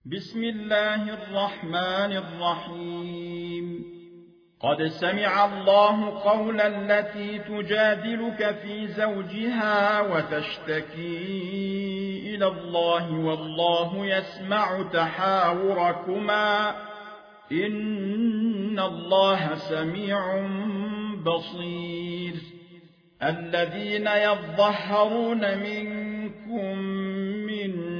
بسم الله الرحمن الرحيم قد سمع الله قول التي تجادلك في زوجها وتشتكي إلى الله والله يسمع تحاوركما إن الله سميع بصير الذين يظهرون منكم من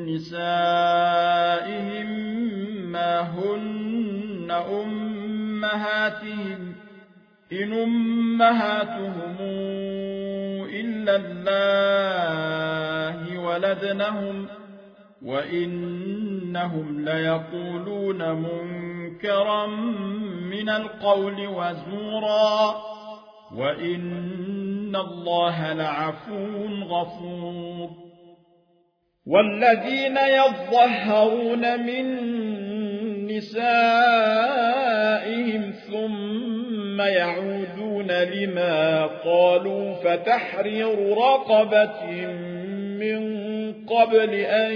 نسائهم ما هن أمهاتهم إن أمهاتهم إلا الله ولدنهم وإنهم ليقولون منكرا من القول وزورا وإن الله لعفو غفور والذين يظهرون من نسائهم ثم يعودون لما قالوا فتحرير رقبة من قبل أن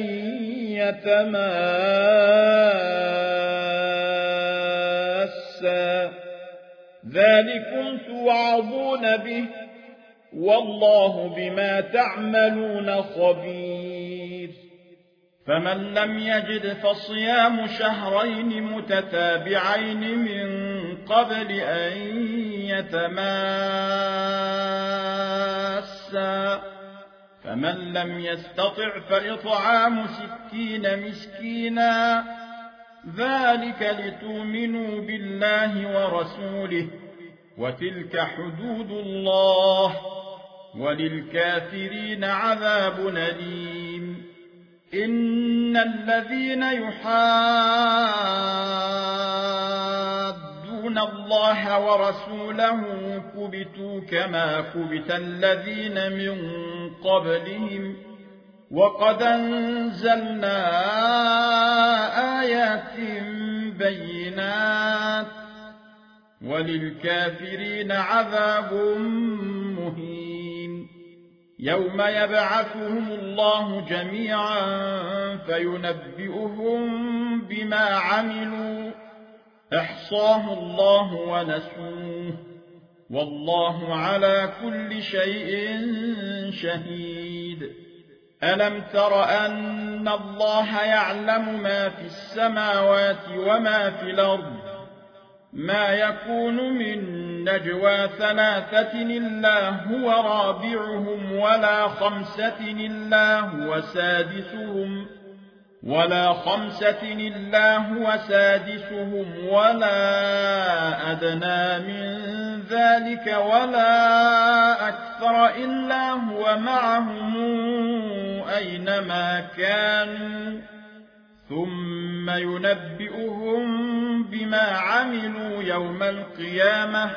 يتماسا ذلكم توعظون به والله بما تعملون خبير فمن لم يجد فصيام شهرين متتابعين من قبل أن يتماسا فمن لم يستطع فإطعام 60 مسكينا ذلك لتؤمنوا بالله ورسوله وتلك حدود الله وللكافرين عذاب أليم إن الذين يحادون الله ورسوله كبتوا كما كبت الذين من قبلهم وقد أنزلنا آيات بينات وللكافرين عذاب مهين يوم يبعثهم الله جميعا فينبئهم بما عملوا أحصاه الله ونسوه والله على كل شيء شهيد ألم تر أن الله يعلم ما في السماوات وما في الأرض ما يكون من نجوى 3 إلا هو رابعهم ولا 5 إلا هو سادسهم ولا أدنى من ذلك ولا أكثر إلا هو معهم أينما كانوا ثم ينبئهم بما عملوا يوم القيامة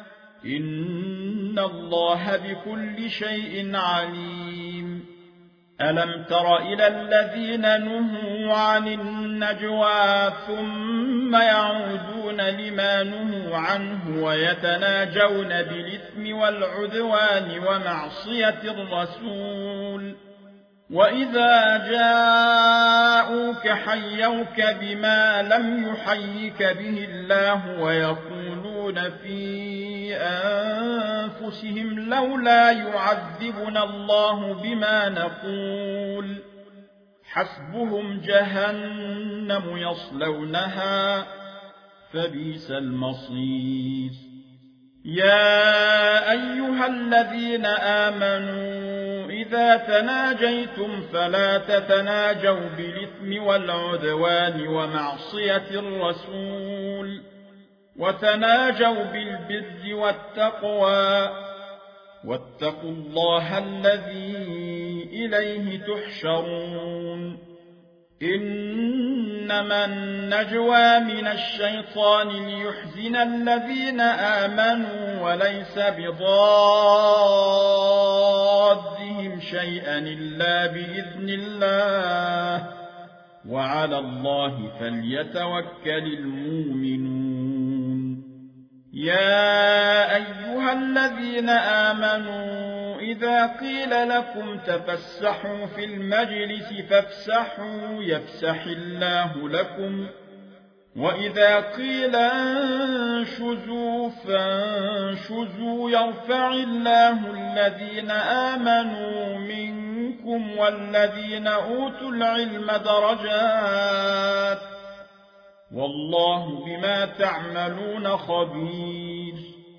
إن الله بكل شيء عليم ألم تر إلى الذين نهوا عن النجوى ثم يعودون لما نهوا عنه ويتناجون بالإثم والعدوان ومعصية الرسول وإذا جاءوك حيوك بما لم يحيك به الله ويقولون في أنفسهم لولا يعذبنا الله بما نقول حسبهم جهنم يصلونها فبئس المصير يا أيها الذين آمنوا إذا تناجيتم فلا تتناجوا بالإثم والعدوان ومعصية الرسول وتناجوا بالبر والتقوى واتقوا الله الذي إليه تحشرون إنما النجوى من الشيطان ليحزن الذين آمنوا وليس بضادهم شيئا إلا بإذن الله وعلى الله فليتوكل المؤمنون يا أيها الذين آمنوا وإذا قيل لكم تفسحوا في المجلس فافسحوا يفسح الله لكم وإذا قيل انشزوا فانشزوا يرفع الله الذين آمنوا منكم والذين أوتوا العلم درجات والله بما تعملون خبير.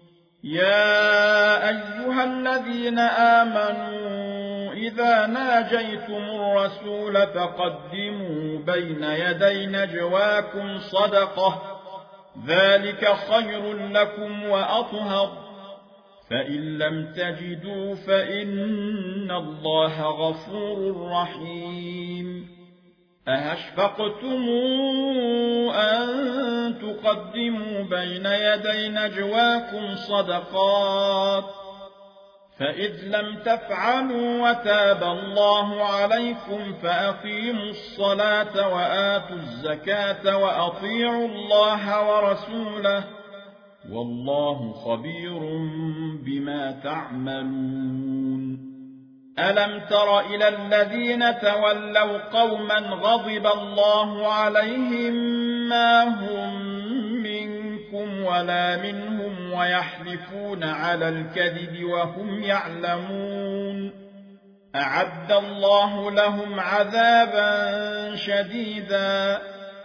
يا أيها الذين آمنوا إذا ناجيتم الرسول فقدموا بين يدي نجواكم صدقة ذلك خير لكم وأطهر فإن لم تجدوا فإن الله غفور رحيم. أأشفقتم أن تقدموا بين يدي نجواكم صدقات فإذ لم تفعلوا وتاب الله عليكم فأقيموا الصلاة وآتوا الزكاة وأطيعوا الله ورسوله والله خبير بما تعملون. ألم تر إلى الذين تولوا قوما غضب الله عليهم ما هم منكم ولا منهم ويحلفون على الكذب وهم يعلمون أعد الله لهم عذابا شديدا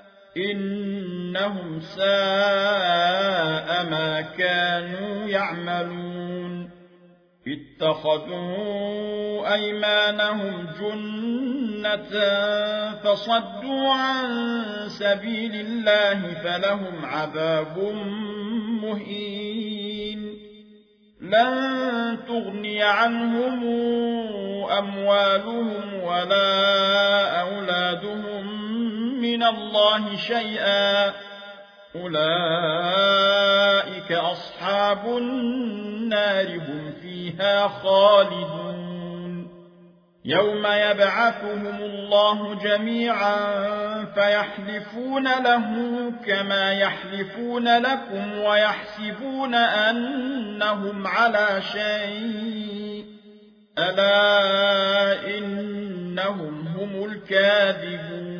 إنهم ساء ما كانوا يعملون. اتخذوا أيمانهم جنة فصدوا عن سبيل الله فلهم عذاب مهين. لن تغني عنهم أموالهم ولا أولادهم من الله شيئا أولئك أصحاب النار هم فيها خالدون. يوم يبعثهم الله جميعا فيحلفون له كما يحلفون لكم ويحسبون أنهم على شيء ألا إنهم هم الكاذبون.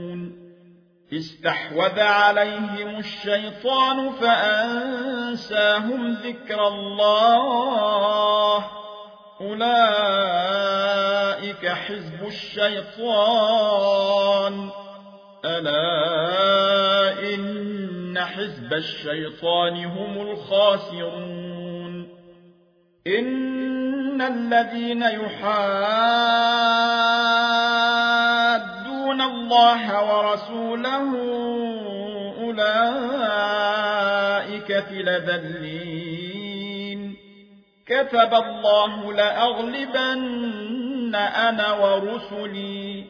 استحوذ عليهم الشيطان فأنساهم ذكر الله أولئك حزب الشيطان ألا إن حزب الشيطان هم الخاسرون. إن الذين يحادون الله ورسوله أولئك في الأذلين. كتب الله لأغلبن أنا ورسلي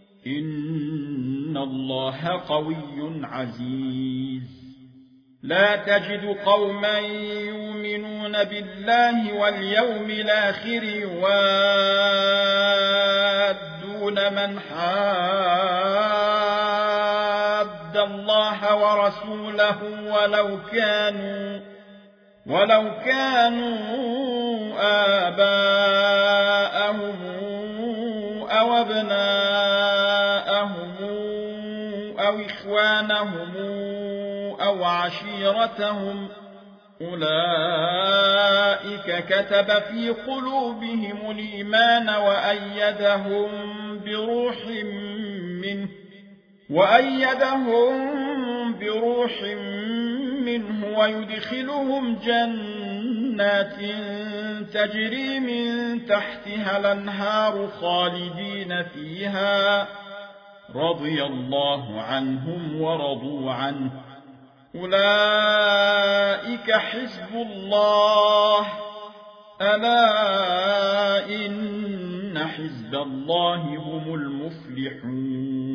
إن الله قوي عزيز. لا تجد قوما يؤمنون بالله واليوم الآخر يوادون من حاد الله ورسوله ولو كانوا آباءهم أو أبناءهم أو إخوانهم أو عشيرتهم أولئك كتب في قلوبهم الإيمان وأيدهم بروح منه ويدخلهم جنات تجري من تحتها الأنهار خالدين فيها رضي الله عنهم ورضوا عنه أولئك حزب الله ألا إن حزب الله هم المفلحون.